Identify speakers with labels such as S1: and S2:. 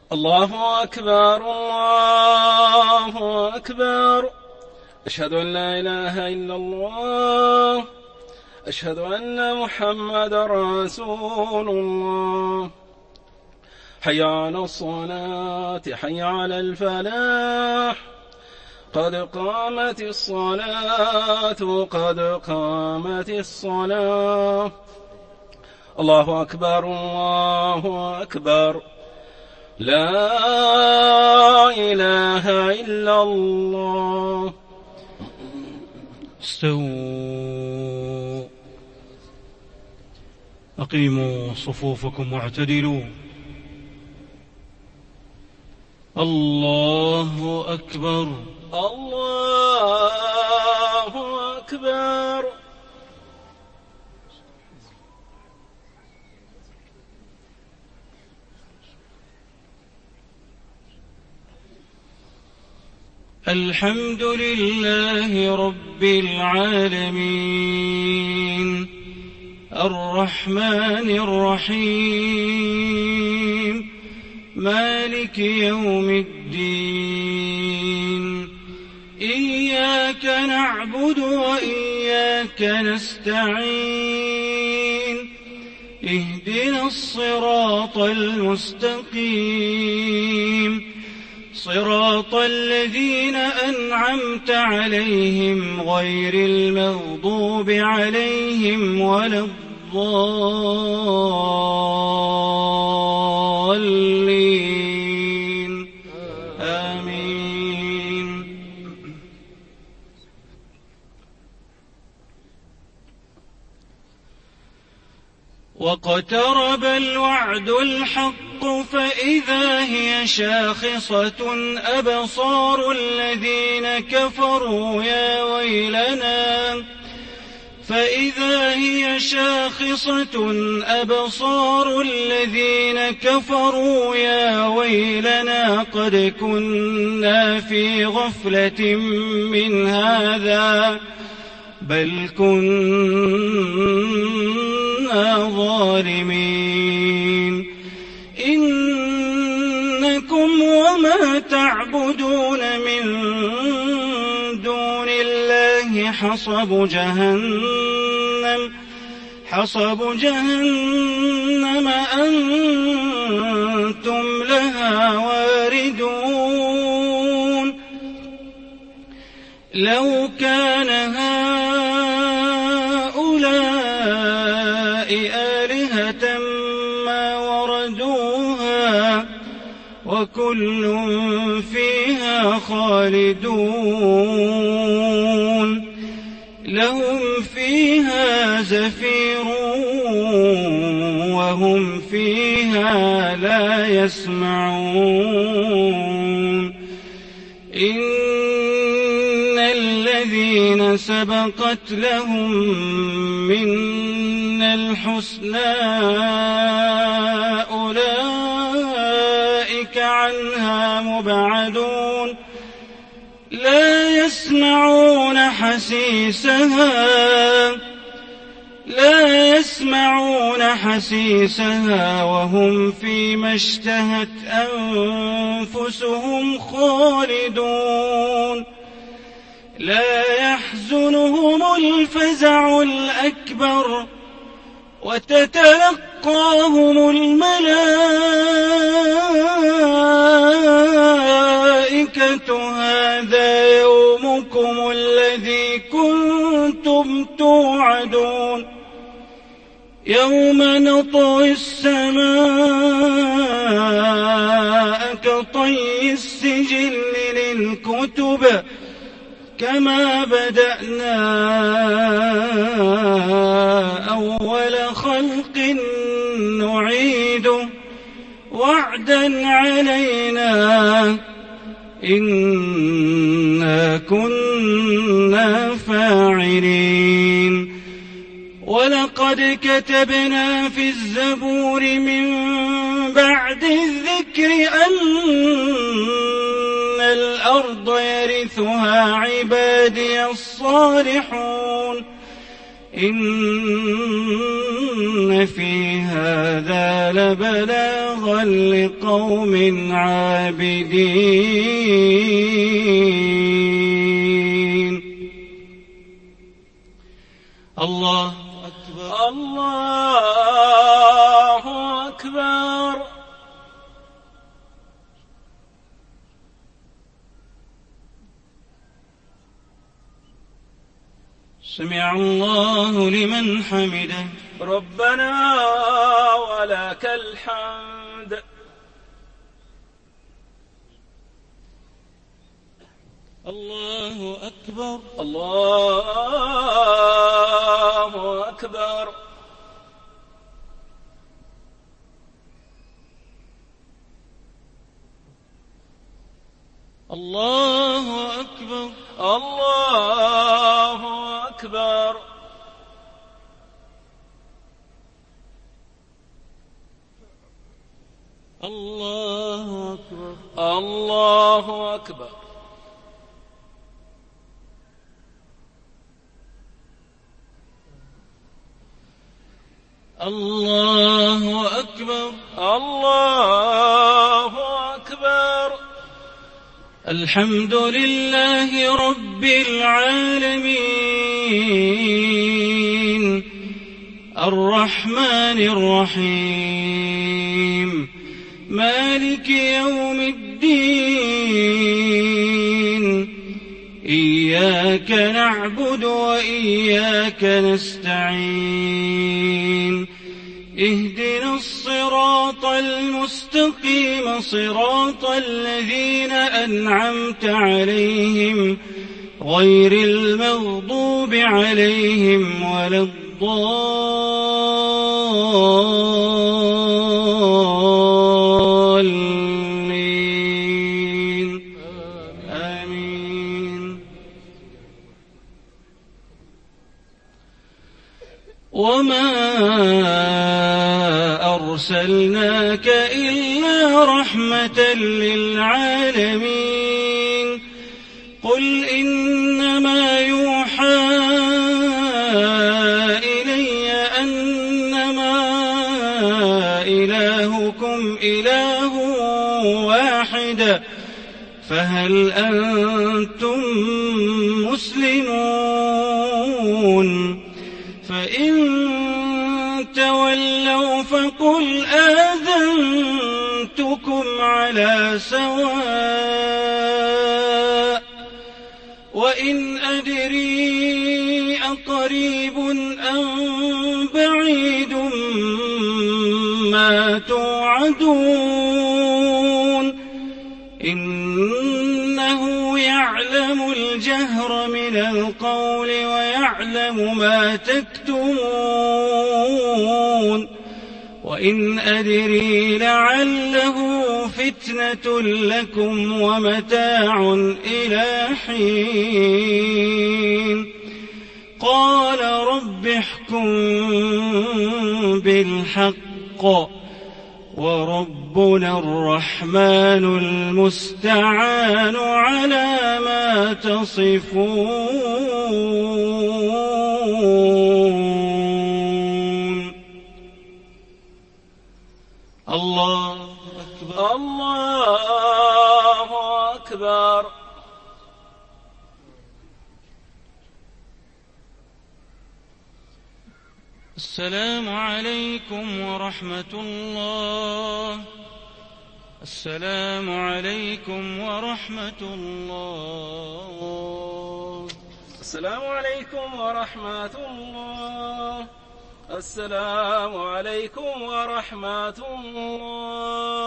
S1: الله أكبر الله أكبر. أشهد أن لا إله إلا الله. أشهد أن محمد رسول الله. حي على الصلاة حي على الفلاح. قد قامت الصلاة قد قامت الصلاة. الله أكبر الله أكبر. لا إله إلا الله.
S2: استووا، أقيموا صفوفكم واعتدلوا. الله أكبر
S1: الله أكبر.
S2: الحمد لله رب العالمين، الرحمن الرحيم، مالك يوم الدين. إياك نعبد وإياك نستعين. اهدنا الصراط المستقيم، صراط الذين أنعمت عليهم غير المغضوب عليهم ولا الضالين. آمين. واقترب الوعد الحق فإذا هي شاخصة أبصار الذين كفروا يا ويلنا. فإذا هي شاخصة أبصار الذين كفروا يا ويلنا قد كنا في غفلة من هذا بل كنا ظالمين. إنكم وما تعبدون من دون الله حصب جهنم أنتم لها واردون. لو كان هؤلاء آلهة ما وردوها وكل فيها خالدون. لهم فيها زفير وهم فيها لا يسمعون. إن الذين سبقت لهم منا الحسنى أولئك عنها مبعدون. لا يسمعون حسيسها وهم فيما اشتهت أنفسهم خالدون. لا يحزنهم الفزع الأكبر وتتلقاهم الملائكة هذا يومكم الذي كنتم توعدون. يوم نطوي السماء كطي السجل للكتب كما بدأنا أول خلق نعيده وعدا علينا إنا كنا فاعلين. ولقد كتبنا في الزبور من بعد الذكر أن الأرض يرثها عبادي الصالحون. إن إن في هذا لبلاغا لقوم عابدين. الله أكبر.
S1: الله أكبر.
S2: سمع الله لمن حمده.
S1: ربنا ولك الحمد.
S2: الله أكبر.
S1: الله أكبر.
S2: الله أكبر.
S1: الله أكبر.
S2: الله أكبر.
S1: الله أكبر.
S2: الله أكبر.
S1: الله أكبر.
S2: الحمد لله رب العالمين الرحمن الرحيم مالك يوم الدين إياك نعبد وإياك نستعين اهدنا الصراط المستقيم صراط الذين أنعمت عليهم غير المغضوب عليهم ولا الضالين آمين. وما أرسلناك إلا رحمة للعالمين قل إنما يوحى إلي أنما إلهكم إله واحد فهل أنتم مسلمون فإن تولوا فقل آذنتكم على سواء وإن أدري أقريب أم بعيد ما توعدون إنه يعلم الجهر من القول ويعلم ما تكتمون وإن أدري لعله فتنة لكم ومتاع إلى حين قال رب احكم بالحق وربنا الرحمن المستعان على ما تصفون. الله أكبر.
S1: الله أكبر.
S2: السلام عليكم ورحمة الله. السلام عليكم ورحمة الله.
S1: السلام عليكم ورحمة الله. السلام عليكم ورحمة الله.